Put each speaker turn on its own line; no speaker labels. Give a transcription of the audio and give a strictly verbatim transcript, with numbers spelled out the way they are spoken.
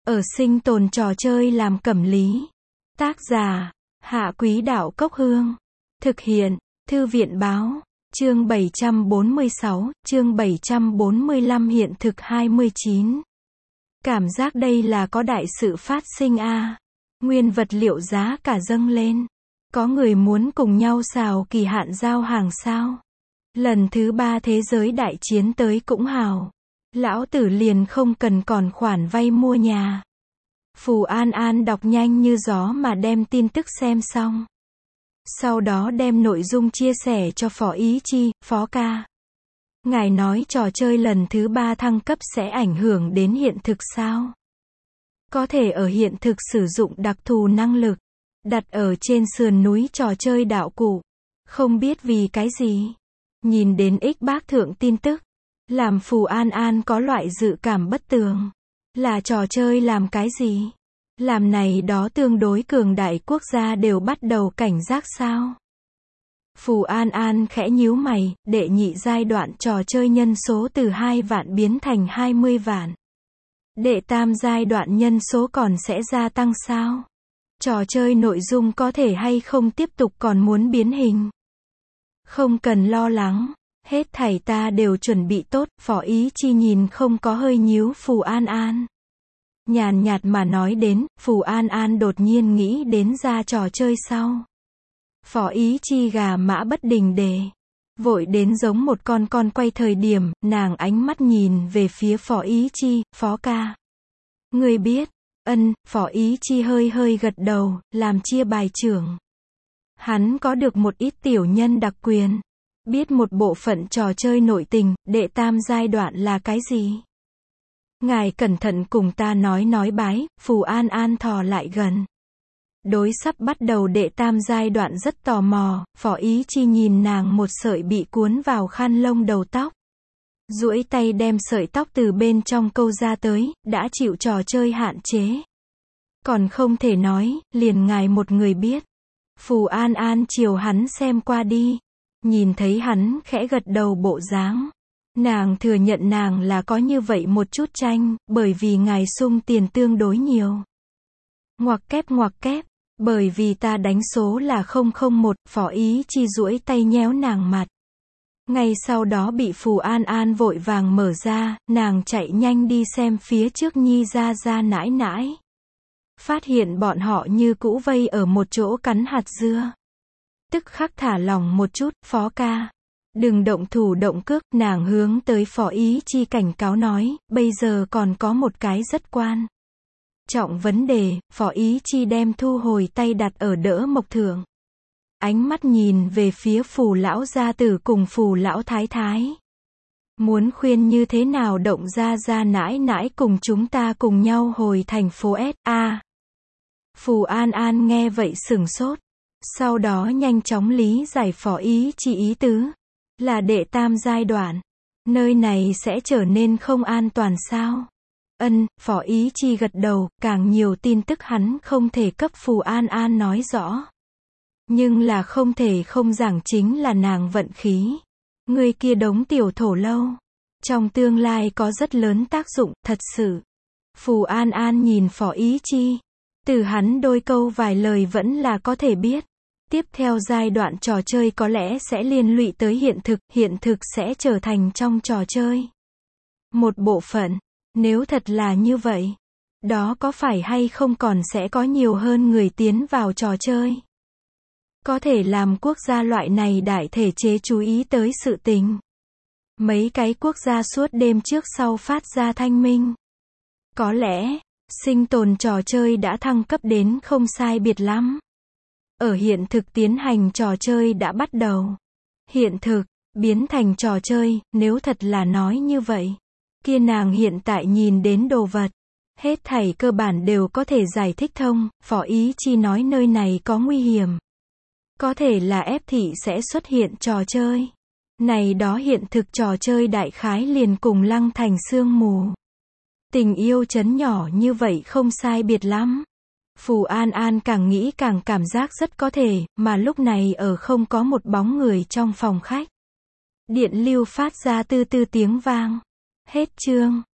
Ở sinh tồn trò chơi làm cẩm lý. Tác giả, Hạ Quý Đạo Cốc Hương. Thực hiện, Thư viện Báo. Chương bảy trăm bốn mươi sáu, chương bảy trăm bốn mươi lăm hiện thực hai mươi chín. Cảm giác đây là có đại sự phát sinh a. À. Nguyên vật liệu giá cả dâng lên. Có người muốn cùng nhau xào kỳ hạn giao hàng sao? Lần thứ ba thế giới đại chiến tới cũng hào. Lão tử liền không cần còn khoản vay mua nhà. Phù An An đọc nhanh như gió mà đem tin tức xem xong. Sau đó đem nội dung chia sẻ cho Phó Ý Chi, Phó ca. Ngài nói trò chơi lần thứ ba thăng cấp sẽ ảnh hưởng đến hiện thực sao? Có thể ở hiện thực sử dụng đặc thù năng lực. Đặt ở trên sườn núi trò chơi đạo cụ. Không biết vì cái gì. Nhìn đến ích bác thượng tin tức. Làm Phù An An có loại dự cảm bất tường. Là trò chơi làm cái gì? Làm này đó tương đối cường đại quốc gia đều bắt đầu cảnh giác sao? Phù An An khẽ nhíu mày, đệ nhị giai đoạn trò chơi nhân số từ hai vạn biến thành hai mươi vạn. Đệ tam giai đoạn nhân số còn sẽ gia tăng sao? Trò chơi nội dung có thể hay không tiếp tục còn muốn biến hình? Không cần lo lắng. Hết thảy ta đều chuẩn bị tốt, Phó Ý Chi nhìn không có hơi nhíu Phù An An. Nhàn nhạt mà nói đến, Phù An An đột nhiên nghĩ đến ra trò chơi sau. Phó Ý Chi gà mã bất đình đề. Vội đến giống một con con quay thời điểm, nàng ánh mắt nhìn về phía Phó Ý Chi, Phó ca. Người biết, ân, Phó Ý Chi hơi hơi gật đầu, làm chia bài trưởng. Hắn có được một ít tiểu nhân đặc quyền. Biết một bộ phận trò chơi nội tình, đệ tam giai đoạn là cái gì? Ngài cẩn thận cùng ta nói nói bái, Phù An An thò lại gần. Đối sắp bắt đầu đệ tam giai đoạn rất tò mò, Phó Ý Chi nhìn nàng một sợi bị cuốn vào khăn lông đầu tóc. Duỗi tay đem sợi tóc từ bên trong câu ra tới, đã chịu trò chơi hạn chế. Còn không thể nói, liền ngài một người biết. Phù An An chiều hắn xem qua đi. Nhìn thấy hắn khẽ gật đầu bộ dáng. Nàng thừa nhận nàng là có như vậy một chút tranh, bởi vì ngài sung tiền tương đối nhiều. Ngoặc kép ngoặc kép, bởi vì ta đánh số là không không một, Phó Ý Chi duỗi tay nhéo nàng mặt. Ngay sau đó bị Phù An An vội vàng mở ra, nàng chạy nhanh đi xem phía trước Nhi ra ra nãi nãi. Phát hiện bọn họ như cũ vây ở một chỗ cắn hạt dưa. Tức khắc thả lỏng một chút, Phó ca. Đừng động thủ động cước, nàng hướng tới Phó Ý Chi cảnh cáo nói, bây giờ còn có một cái rất quan trọng vấn đề, Phó Ý Chi đem thu hồi tay đặt ở đỡ mộc thượng. Ánh mắt nhìn về phía Phù lão gia tử cùng Phù lão thái thái. Muốn khuyên như thế nào động ra ra nãi nãi cùng chúng ta cùng nhau hồi thành phố S A. Phù An An nghe vậy sửng sốt. Sau đó nhanh chóng lý giải Phó Ý Chi ý tứ. Là đệ tam giai đoạn. Nơi này sẽ trở nên không an toàn sao? Ân, Phó Ý Chi gật đầu, càng nhiều tin tức hắn không thể cấp Phù An An nói rõ. Nhưng là không thể không giảng chính là nàng vận khí. Người kia đống tiểu thổ lâu. Trong tương lai có rất lớn tác dụng, thật sự. Phù An An nhìn Phó Ý Chi. Từ hắn đôi câu vài lời vẫn là có thể biết. Tiếp theo giai đoạn trò chơi có lẽ sẽ liên lụy tới hiện thực, hiện thực sẽ trở thành trong trò chơi một bộ phận. Nếu thật là như vậy, đó có phải hay không còn sẽ có nhiều hơn người tiến vào trò chơi? Có thể làm quốc gia loại này đại thể chế chú ý tới sự tình. Mấy cái quốc gia suốt đêm trước sau phát ra thanh minh. Có lẽ, sinh tồn trò chơi đã thăng cấp đến không sai biệt lắm. Ở hiện thực tiến hành trò chơi đã bắt đầu. Hiện thực, biến thành trò chơi, nếu thật là nói như vậy. Kia nàng hiện tại nhìn đến đồ vật. Hết thảy cơ bản đều có thể giải thích thông, Phó Ý Chi nói nơi này có nguy hiểm. Có thể là ép thị sẽ xuất hiện trò chơi. Này đó hiện thực trò chơi đại khái liền cùng Lăng Thành sương mù. Tình yêu trấn nhỏ như vậy không sai biệt lắm. Phù An An càng nghĩ càng cảm giác rất có thể, mà lúc này ở không có một bóng người trong phòng khách. Điện lưu phát ra tư tư tiếng vang. Hết chương.